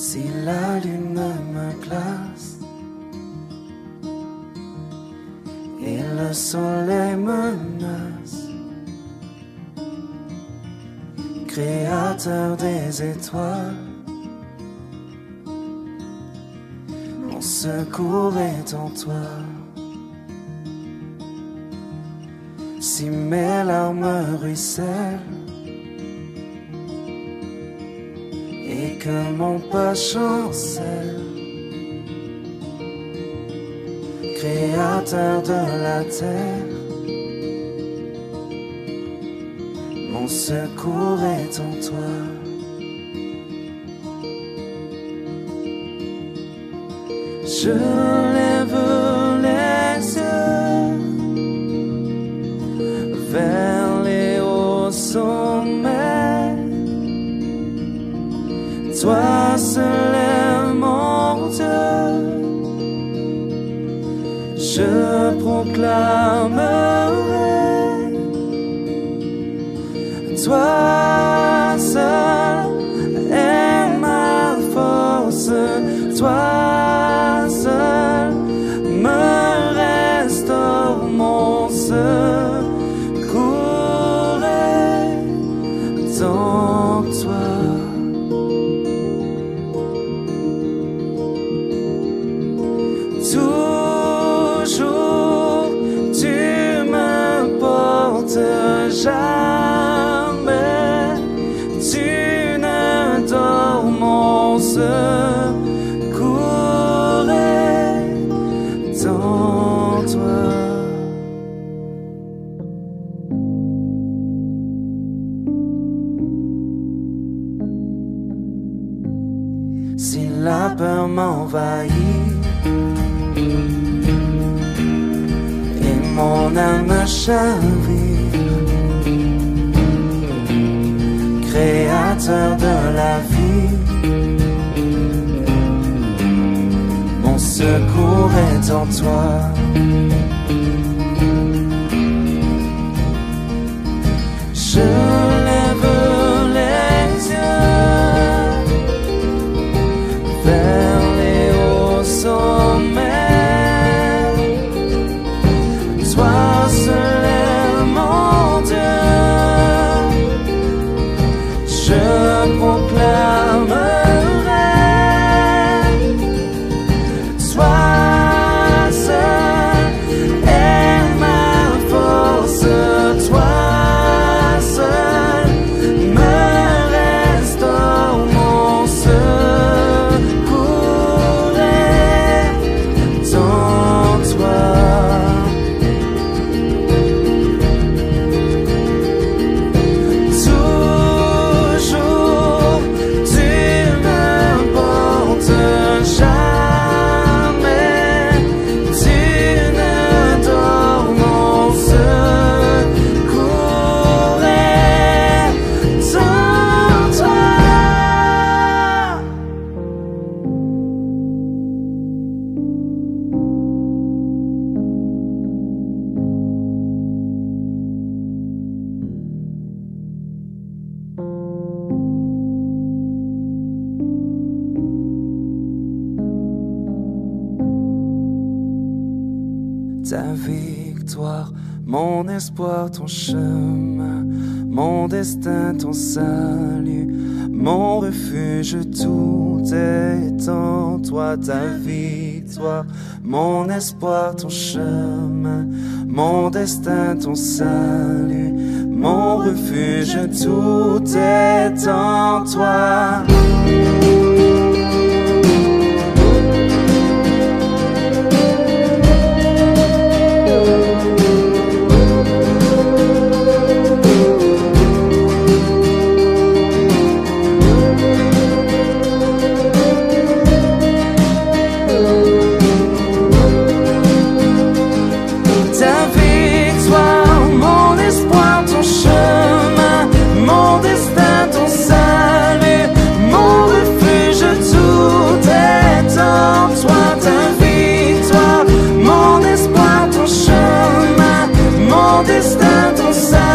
Si la lune me glace et le soleil menace, créateur des étoiles, mon secours est en toi. Si mes larmes ruissellent et que mon pas chancelle, créateur de la terre, mon secours est en toi. Je lève les yeux vers les hauts sommets. Toi seul est mon Dieu. Je proclamerai. Toi seul est ma force. Toi seul me restaure mon secours est en toi. Toujours tu me portes, jamais tu ne dors, mon secours est en toi. Si la peur m'envahit et mon âme chavire, créateur de la vie, mon secours est en toi. Je lève les yeux vers les hauts sommets. Toi seul est mon Dieu. Je proclamerai. Toi seul est ma force. Toi seul me restaure, mon secours est en toi. Ta victoire, mon espoir, ton chemin, mon destin, ton salut, mon refuge, tout est en toi. Ta victoire, mon espoir, ton chemin, mon destin, ton salut, mon refuge, tout est en toi. Destin, ton salut.